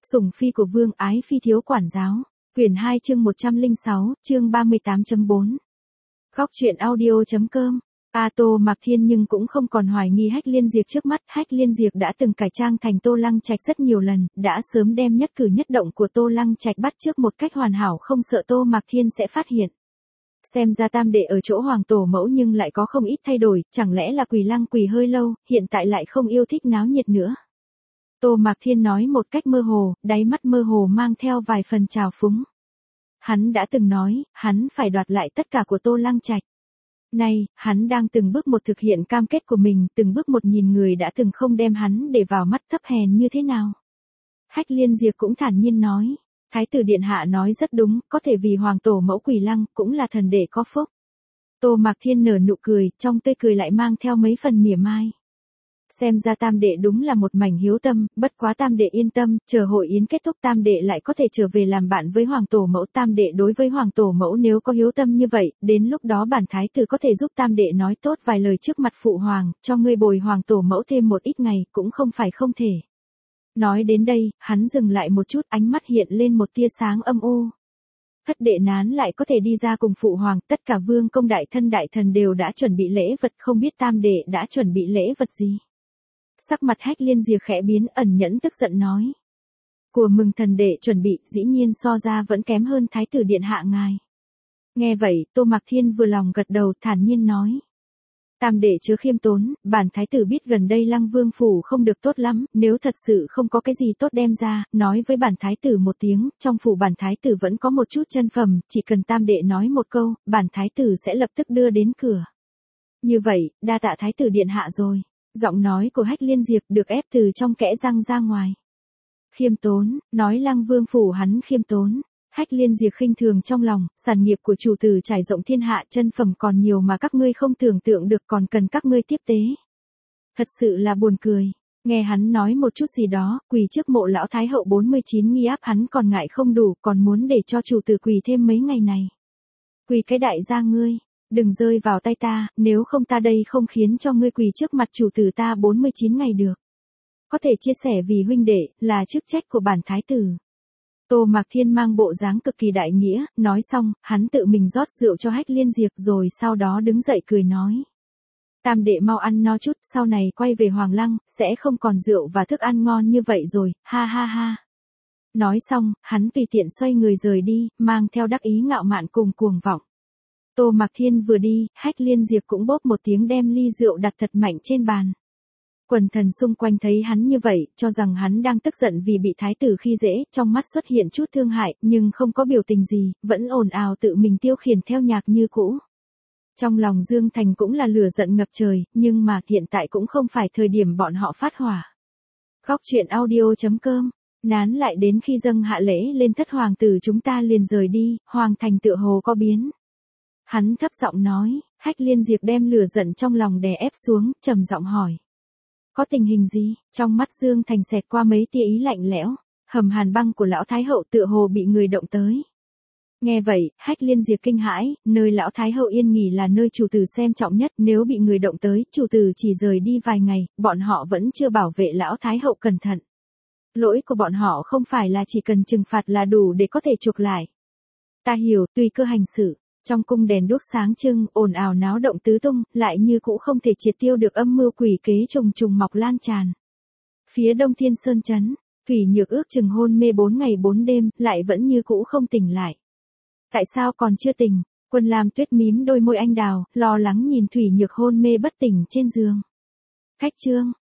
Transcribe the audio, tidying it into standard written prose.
Sủng phi của vương ái phi thiếu quản giáo. Quyển 2 chương 106, chương 38.4. Góc truyện audio.com. Tô Mạc Thiên nhưng cũng không còn hoài nghi Hách Liên Diệp trước mắt. Hách Liên Diệp đã từng cải trang thành Tô Lăng Trạch rất nhiều lần, đã sớm đem nhất cử nhất động của Tô Lăng Trạch bắt chước một cách hoàn hảo, không sợ Tô Mạc Thiên sẽ phát hiện. Xem ra tam đệ ở chỗ hoàng tổ mẫu nhưng lại có không ít thay đổi, chẳng lẽ là quỳ lăng quỳ hơi lâu, hiện tại lại không yêu thích náo nhiệt nữa. Tô Mạc Thiên nói một cách mơ hồ, đáy mắt mơ hồ mang theo vài phần trào phúng. Hắn đã từng nói, hắn phải đoạt lại tất cả của Tô Lăng Trạch. Nay, hắn đang từng bước một thực hiện cam kết của mình, từng bước một nhìn người đã từng không đem hắn để vào mắt thấp hèn như thế nào. Hách Liên Diệp cũng thản nhiên nói, Thái tử điện hạ nói rất đúng, có thể vì hoàng tổ mẫu quỳ lăng, cũng là thần đệ có phúc. Tô Mạc Thiên nở nụ cười, trong tươi cười lại mang theo mấy phần mỉa mai. Xem ra tam đệ đúng là một mảnh hiếu tâm, bất quá tam đệ yên tâm, chờ hội yến kết thúc tam đệ lại có thể trở về làm bạn với hoàng tổ mẫu. Tam đệ đối với hoàng tổ mẫu nếu có hiếu tâm như vậy, đến lúc đó bản thái tử có thể giúp tam đệ nói tốt vài lời trước mặt phụ hoàng, cho ngươi bồi hoàng tổ mẫu thêm một ít ngày, cũng không phải không thể. Nói đến đây, hắn dừng lại một chút, ánh mắt hiện lên một tia sáng âm u. Thất đệ nán lại có thể đi ra cùng phụ hoàng, tất cả vương công đại thân đại thần đều đã chuẩn bị lễ vật, không biết tam đệ đã chuẩn bị lễ vật gì. Sắc mặt Hách Liên Diệp khẽ biến, ẩn nhẫn tức giận nói. Của mừng thần đệ chuẩn bị, dĩ nhiên so ra vẫn kém hơn thái tử điện hạ ngài. Nghe vậy, Tô Mạc Thiên vừa lòng gật đầu, thản nhiên nói. Tam đệ chớ khiêm tốn, bản thái tử biết gần đây Lăng Vương phủ không được tốt lắm, nếu thật sự không có cái gì tốt đem ra, nói với bản thái tử một tiếng, trong phủ bản thái tử vẫn có một chút chân phẩm, chỉ cần tam đệ nói một câu, bản thái tử sẽ lập tức đưa đến cửa. Như vậy, đa tạ thái tử điện hạ rồi. Giọng nói của Hách Liên Diệp được ép từ trong kẽ răng ra ngoài. Khiêm tốn, nói Lăng Vương phủ hắn khiêm tốn. Hách Liên Diệp khinh thường trong lòng, sản nghiệp của chủ tử trải rộng thiên hạ, chân phẩm còn nhiều mà các ngươi không tưởng tượng được, còn cần các ngươi tiếp tế. Thật sự là buồn cười. Nghe hắn nói một chút gì đó, quỳ trước mộ lão thái hậu 49 nghi áp hắn còn ngại không đủ, còn muốn để cho chủ tử quỳ thêm mấy ngày này. Quỳ cái đại gia ngươi. Đừng rơi vào tay ta, nếu không ta đây không khiến cho ngươi quỳ trước mặt chủ tử ta 49 ngày được. Có thể chia sẻ vì huynh đệ, là chức trách của bản thái tử. Tô Mạc Thiên mang bộ dáng cực kỳ đại nghĩa, nói xong, hắn tự mình rót rượu cho Hách Liên Diệp rồi sau đó đứng dậy cười nói. Tam đệ mau ăn no chút, sau này quay về Hoàng Lăng, sẽ không còn rượu và thức ăn ngon như vậy rồi, ha ha ha. Nói xong, hắn tùy tiện xoay người rời đi, mang theo đắc ý ngạo mạn cùng cuồng vọng. Tô Mạc Thiên vừa đi, Hách Liên Diệp cũng bóp một tiếng đem ly rượu đặt thật mạnh trên bàn. Quần thần xung quanh thấy hắn như vậy, cho rằng hắn đang tức giận vì bị thái tử khi dễ, trong mắt xuất hiện chút thương hại, nhưng không có biểu tình gì, vẫn ồn ào tự mình tiêu khiển theo nhạc như cũ. Trong lòng Dương Thành cũng là lửa giận ngập trời, nhưng mà hiện tại cũng không phải thời điểm bọn họ phát hỏa. Góc truyện audio.com. Nán lại đến khi dâng hạ lễ lên thất hoàng tử chúng ta liền rời đi, hoàng thành tựa hồ có biến. Hắn thấp giọng nói, Hách Liên Diệp đem lửa giận trong lòng đè ép xuống, trầm giọng hỏi. Có tình hình gì? Trong mắt Dương Thành xẹt qua mấy tia ý lạnh lẽo, hầm hàn băng của lão thái hậu tựa hồ bị người động tới. Nghe vậy, Hách Liên Diệp kinh hãi, nơi lão thái hậu yên nghỉ là nơi chủ tử xem trọng nhất, nếu bị người động tới, chủ tử chỉ rời đi vài ngày, bọn họ vẫn chưa bảo vệ lão thái hậu cẩn thận. Lỗi của bọn họ không phải là chỉ cần trừng phạt là đủ để có thể chuộc lại. Ta hiểu, tùy cơ hành sự. Trong cung đèn đuốc sáng trưng, ồn ào náo động tứ tung, lại như cũ không thể triệt tiêu được âm mưu quỷ kế trùng trùng mọc lan tràn. Phía đông Thiên Sơn trấn, Thủy Nhược ước chừng hôn mê 4 ngày 4 đêm, lại vẫn như cũ không tỉnh lại. Tại sao còn chưa tỉnh? Quân Lam Tuyết mím đôi môi anh đào, lo lắng nhìn Thủy Nhược hôn mê bất tỉnh trên giường. Khách trương,